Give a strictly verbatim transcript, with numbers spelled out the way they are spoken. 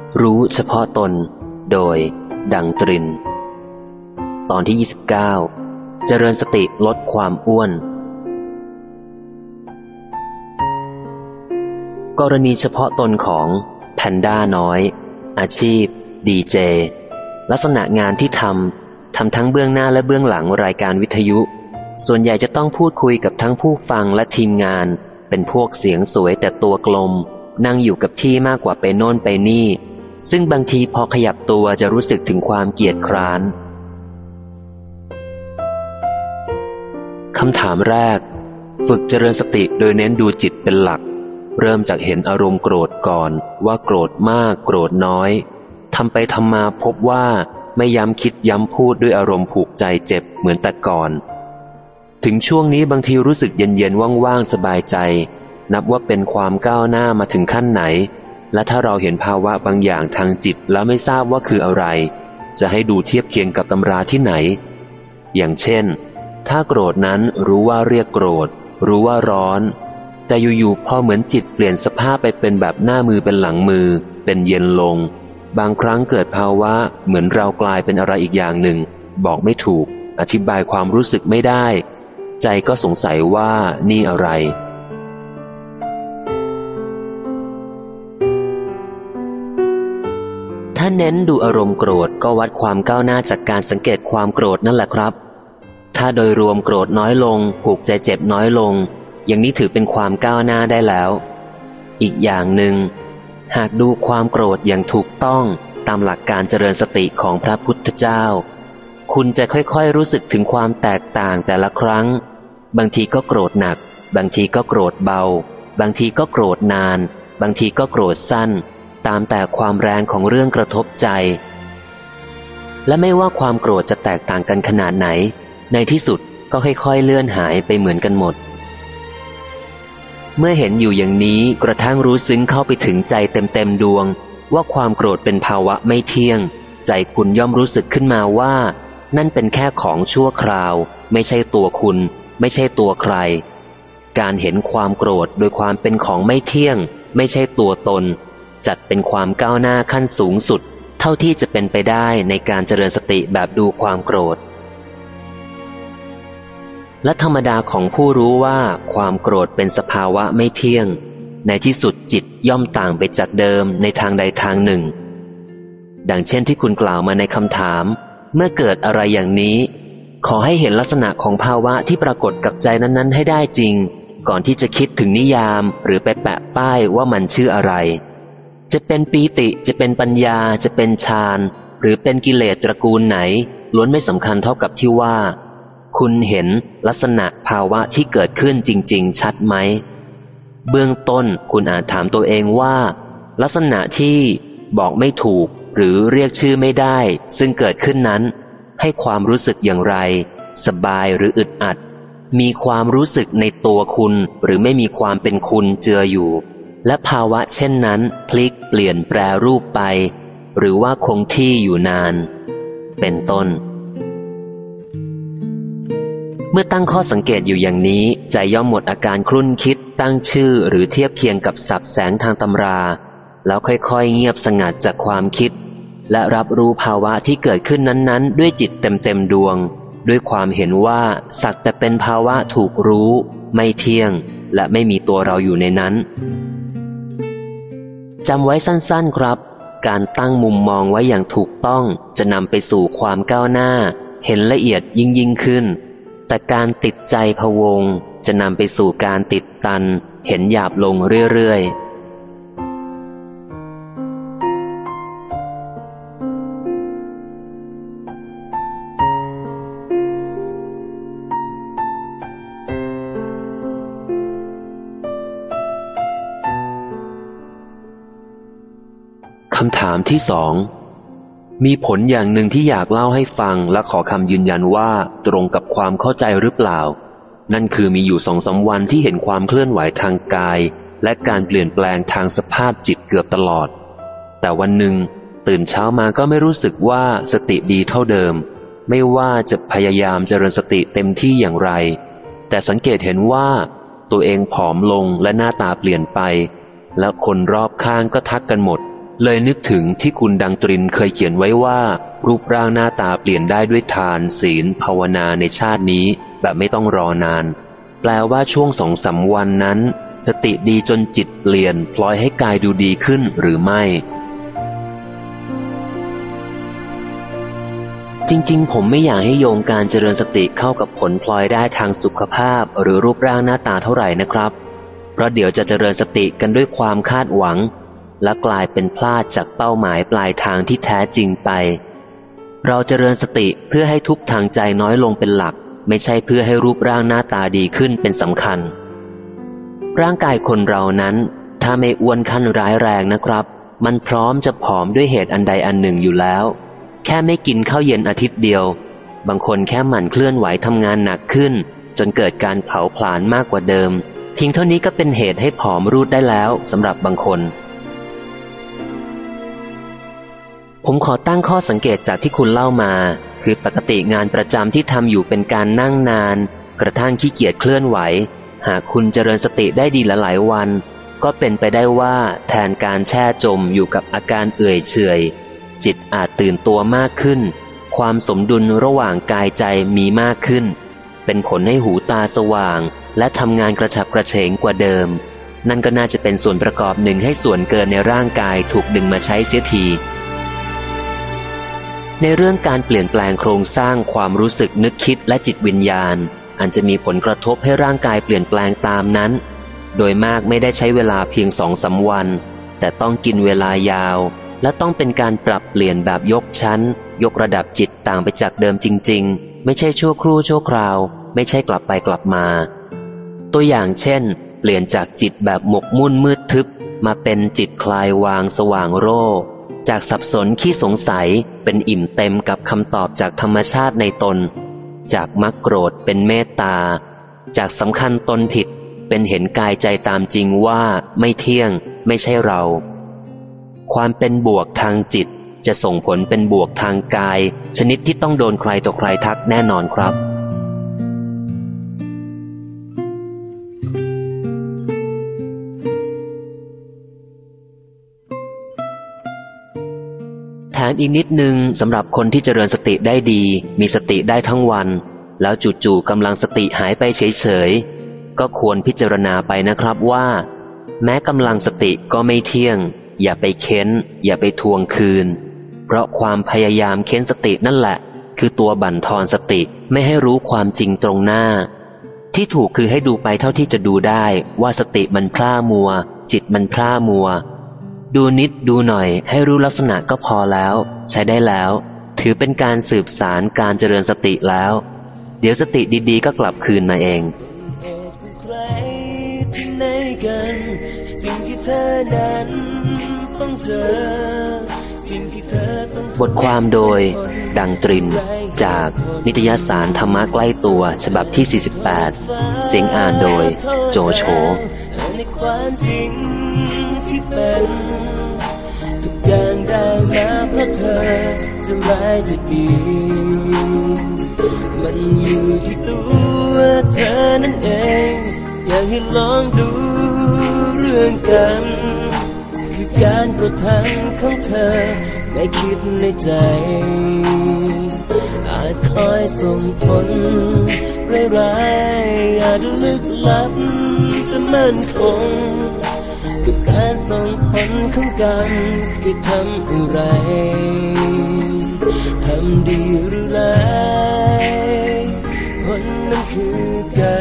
รู้เฉพาะตนโดยดังตรินตอนที่ยี่สิบเก้าเจริญสติลดความอ้วนกรณีเฉพาะตนของแพนด้าน้อยอาชีพดีเจลักษณะงานที่ทำทำทั้งเบื้องหน้าและเบื้องหลังรายการวิทยุส่วนใหญ่จะต้องพูดคุยกับทั้งผู้ฟังและทีมงานเป็นพวกเสียงสวยแต่ตัวกลมนั่งอยู่กับที่มากกว่าไปโน่นไปนี่ซึ่งบางทีพอขยับตัวจะรู้สึกถึงความเกียจคร้านคำถามแรกฝึกเจริญสติโดยเน้นดูจิตเป็นหลักเริ่มจากเห็นอารมณ์โกรธก่อนว่าโกรธมากโกรธน้อยทำไปทำมาพบว่าไม่ย้ำคิดย้ำพูดด้วยอารมณ์ผูกใจเจ็บเหมือนแต่ก่อนถึงช่วงนี้บางทีรู้สึกเย็นๆว่างๆสบายใจนับว่าเป็นความก้าวหน้ามาถึงขั้นไหนและถ้าเราเห็นภาวะบางอย่างทางจิตแล้วไม่ทราบว่าคืออะไรจะให้ดูเทียบเคียงกับตำราที่ไหนอย่างเช่นถ้าโกรธนั้นรู้ว่าเรียกโกรธรู้ว่าร้อนแต่อยู่ๆพอเหมือนจิตเปลี่ยนสภาพไปเป็นแบบหน้ามือเป็นหลังมือเป็นเย็นลงบางครั้งเกิดภาวะเหมือนเรากลายเป็นอะไรอีกอย่างหนึ่งบอกไม่ถูกอธิบายความรู้สึกไม่ได้ใจก็สงสัยว่านี่อะไรถ้าเน้นดูอารมณ์โกรธก็วัดความก้าวหน้าจากการสังเกตความโกรธนั่นแหละครับถ้าโดยรวมโกรธน้อยลงผูกใจเจ็บน้อยลงอย่างนี้ถือเป็นความก้าวหน้าได้แล้วอีกอย่างหนึ่งหากดูความโกรธอย่างถูกต้องตามหลักการเจริญสติของพระพุทธเจ้าคุณจะค่อยๆรู้สึกถึงความแตกต่างแต่ละครั้งบางทีก็โกรธหนักบางทีก็โกรธเบาบางทีก็โกรธนานบางทีก็โกรธสั้นตามแต่ความแรงของเรื่องกระทบใจและไม่ว่าความโกรธจะแตกต่างกันขนาดไหนในที่สุดก็ค่อยๆเลื่อนหายไปเหมือนกันหมดเมื่อเห็นอยู่อย่างนี้กระทั่งรู้ซึ้งเข้าไปถึงใจเต็มๆดวงว่าความโกรธเป็นภาวะไม่เที่ยงใจคุณย่อมรู้สึกขึ้นมาว่านั่นเป็นแค่ของชั่วคราวไม่ใช่ตัวคุณไม่ใช่ตัวใครการเห็นความโกรธโดยความเป็นของไม่เที่ยงไม่ใช่ตัวตนจัดเป็นความก้าวหน้าขั้นสูงสุดเท่าที่จะเป็นไปได้ในการเจริญสติแบบดูความโกรธและธรรมดาของผู้รู้ว่าความโกรธเป็นสภาวะไม่เที่ยงในที่สุดจิตย่อมต่างไปจากเดิมในทางใดทางหนึ่งดังเช่นที่คุณกล่าวมาในคำถามเมื่อเกิดอะไรอย่างนี้ขอให้เห็นลักษณะของภาวะที่ปรากฏกับใจนั้นๆให้ได้จริงก่อนที่จะคิดถึงนิยามหรือไปแปะป้ายว่ามันชื่ออะไรจะเป็นปีติจะเป็นปัญญาจะเป็นฌานหรือเป็นกิเลสตระกูลไหนล้วนไม่สำคัญเท่ากับที่ว่าคุณเห็นลักษณะภาวะที่เกิดขึ้นจริงๆชัดไหมเบื้องต้นคุณอาจถามตัวเองว่าลักษณะที่บอกไม่ถูกหรือเรียกชื่อไม่ได้ซึ่งเกิดขึ้นนั้นให้ความรู้สึกอย่างไรสบายหรืออึดอัดมีความรู้สึกในตัวคุณหรือไม่มีความเป็นคุณเจืออยู่และภาวะเช่นนั้นพลิกเปลี่ยนแปรรูปไปหรือว่าคงที่อยู่นานเป็นต้นเมื่อตั้งข้อสังเกตอยู่อย่างนี้ใจย่อมหมดอาการครุ่นคิดตั้งชื่อหรือเทียบเคียงกับศัพท์แสงทางตำราแล้วค่อยๆเงียบสงัดจากความคิดและรับรู้ภาวะที่เกิดขึ้นนั้นๆด้วยจิตเต็มๆดวงด้วยความเห็นว่าสักแต่เป็นภาวะถูกรู้ไม่เที่ยงและไม่มีตัวเราอยู่ในนั้นจำไว้สั้นๆครับการตั้งมุมมองไว้อย่างถูกต้องจะนำไปสู่ความก้าวหน้าเห็นละเอียดยิ่งยิ่งขึ้นแต่การติดใจพะวงจะนำไปสู่การติดตันเห็นหยาบลงเรื่อยๆคำถามที่สองมีผลอย่างหนึ่งที่อยากเล่าให้ฟังและขอคำยืนยันว่าตรงกับความเข้าใจหรือเปล่านั่นคือมีอยู่สองสามวันที่เห็นความเคลื่อนไหวทางกายและการเปลี่ยนแปลงทางสภาพจิตเกือบตลอดแต่วันหนึ่งตื่นเช้ามาก็ไม่รู้สึกว่าสติดีเท่าเดิมไม่ว่าจะพยายามเจริญสติเต็มที่อย่างไรแต่สังเกตเห็นว่าตัวเองผอมลงและหน้าตาเปลี่ยนไปและคนรอบข้างก็ทักกันหมดเลยนึกถึงที่คุณดังตรินเคยเขียนไว้ว่ารูปร่างหน้าตาเปลี่ยนได้ด้วยทานศีลภาวนาในชาตินี้แบบไม่ต้องรอนานแปลว่าช่วงสองสามวันนั้นสติดีจนจิตเปลี่ยนพลอยให้กายดูดีขึ้นหรือไม่จริงๆผมไม่อยากให้โยงการเจริญสติเข้ากับผลพลอยได้ทางสุขภาพหรือรูปร่างหน้าตาเท่าไหร่นะครับเพราะเดี๋ยวจะเจริญสติกันด้วยความคาดหวังและกลายเป็นพลาดจากเป้าหมายปลายทางที่แท้จริงไปเราเจริญสติเพื่อให้ทุกข์ทางใจน้อยลงเป็นหลักไม่ใช่เพื่อให้รูปร่างหน้าตาดีขึ้นเป็นสำคัญร่างกายคนเรานั้นถ้าไม่อ้วนขั้นร้ายแรงนะครับมันพร้อมจะผอมด้วยเหตุอันใดอันหนึ่งอยู่แล้วแค่ไม่กินข้าวเย็นอาทิตย์เดียวบางคนแค่หมั่นเคลื่อนไหวทำงานหนักขึ้นจนเกิดการเผาผลาญมากกว่าเดิมเพียงเท่านี้ก็เป็นเหตุให้ผอมรูดได้แล้วสำหรับบางคนผมขอตั้งข้อสังเกตจากที่คุณเล่ามาคือปกติงานประจำที่ทำอยู่เป็นการนั่งนานกระทั่งขี้เกียจเคลื่อนไหวหากคุณเจริญสติได้ดีหลายๆวันก็เป็นไปได้ว่าแทนการแช่จมอยู่กับอาการเอื่อยเฉยจิตอาจตื่นตัวมากขึ้นความสมดุลระหว่างกายใจมีมากขึ้นเป็นผลให้หูตาสว่างและทำงานกระฉับกระเฉงกว่าเดิมนั่นก็น่าจะเป็นส่วนประกอบหนึ่งให้ส่วนเกินในร่างกายถูกดึงมาใช้เสียทีในเรื่องการเปลี่ยนแปลงโครงสร้างความรู้สึกนึกคิดและจิตวิญญาณอันจะมีผลกระทบให้ร่างกายเปลี่ยนแปลงตามนั้นโดยมากไม่ได้ใช้เวลาเพียงสองสามวันแต่ต้องกินเวลายาวและต้องเป็นการปรับเปลี่ยนแบบยกชั้นยกระดับจิตต่างไปจากเดิมจริงๆไม่ใช่ชั่วครู่ชั่วคราวไม่ใช่กลับไปกลับมาตัวอย่างเช่นเปลี่ยนจากจิตแบบหมกมุ่นมืดทึบมาเป็นจิตคลายวางสว่างโร่จากสับสนขี้สงสัยเป็นอิ่มเต็มกับคำตอบจากธรรมชาติในตนจากมักโกรธเป็นเมตตาจากสำคัญตนผิดเป็นเห็นกายใจตามจริงว่าไม่เที่ยงไม่ใช่เราความเป็นบวกทางจิตจะส่งผลเป็นบวกทางกายชนิดที่ต้องโดนใครต่อใครทักแน่นอนครับแถมอีกนิดนึงสำหรับคนที่เจริญสติได้ดีมีสติได้ทั้งวันแล้วจู่ๆกำลังสติหายไปเฉยๆก็ควรพิจารณาไปนะครับว่าแม้กำลังสติก็ไม่เที่ยงอย่าไปเค้นอย่าไปทวงคืนเพราะความพยายามเค้นสตินั่นแหละคือตัวบั่นทอนสติไม่ให้รู้ความจริงตรงหน้าที่ถูกคือให้ดูไปเท่าที่จะดูได้ว่าสติมันพร่ามัวจิตมันพร่ามัวดูนิดดูหน่อยให้รู้ลักษณะก็พอแล้วใช้ได้แล้วถือเป็นการสืบสารการเจริญสติแล้วเดี๋ยวสติดีๆก็กลับคืนมาเองบทความโดยดังตรินจากนิตยสารธรรมะใกล้ตัวฉบับที่สี่สิบแปดเสียงอ่านโดยโจโฉทุกอย่างได้มาเพราะเธอจะร้ายจะดีมันอยู่ที่ตัวเธอนั่นเองอยากให้ลองดูเรื่องกันคือการกระทำของเธอไม่คิดในใจอาจคอยส่งผลร้ายๆอาจลึกลับแต่มั่นคงกับการส่งผลของกันคือทำอะไรทำดีหรือร้ายผลนั้นคือการ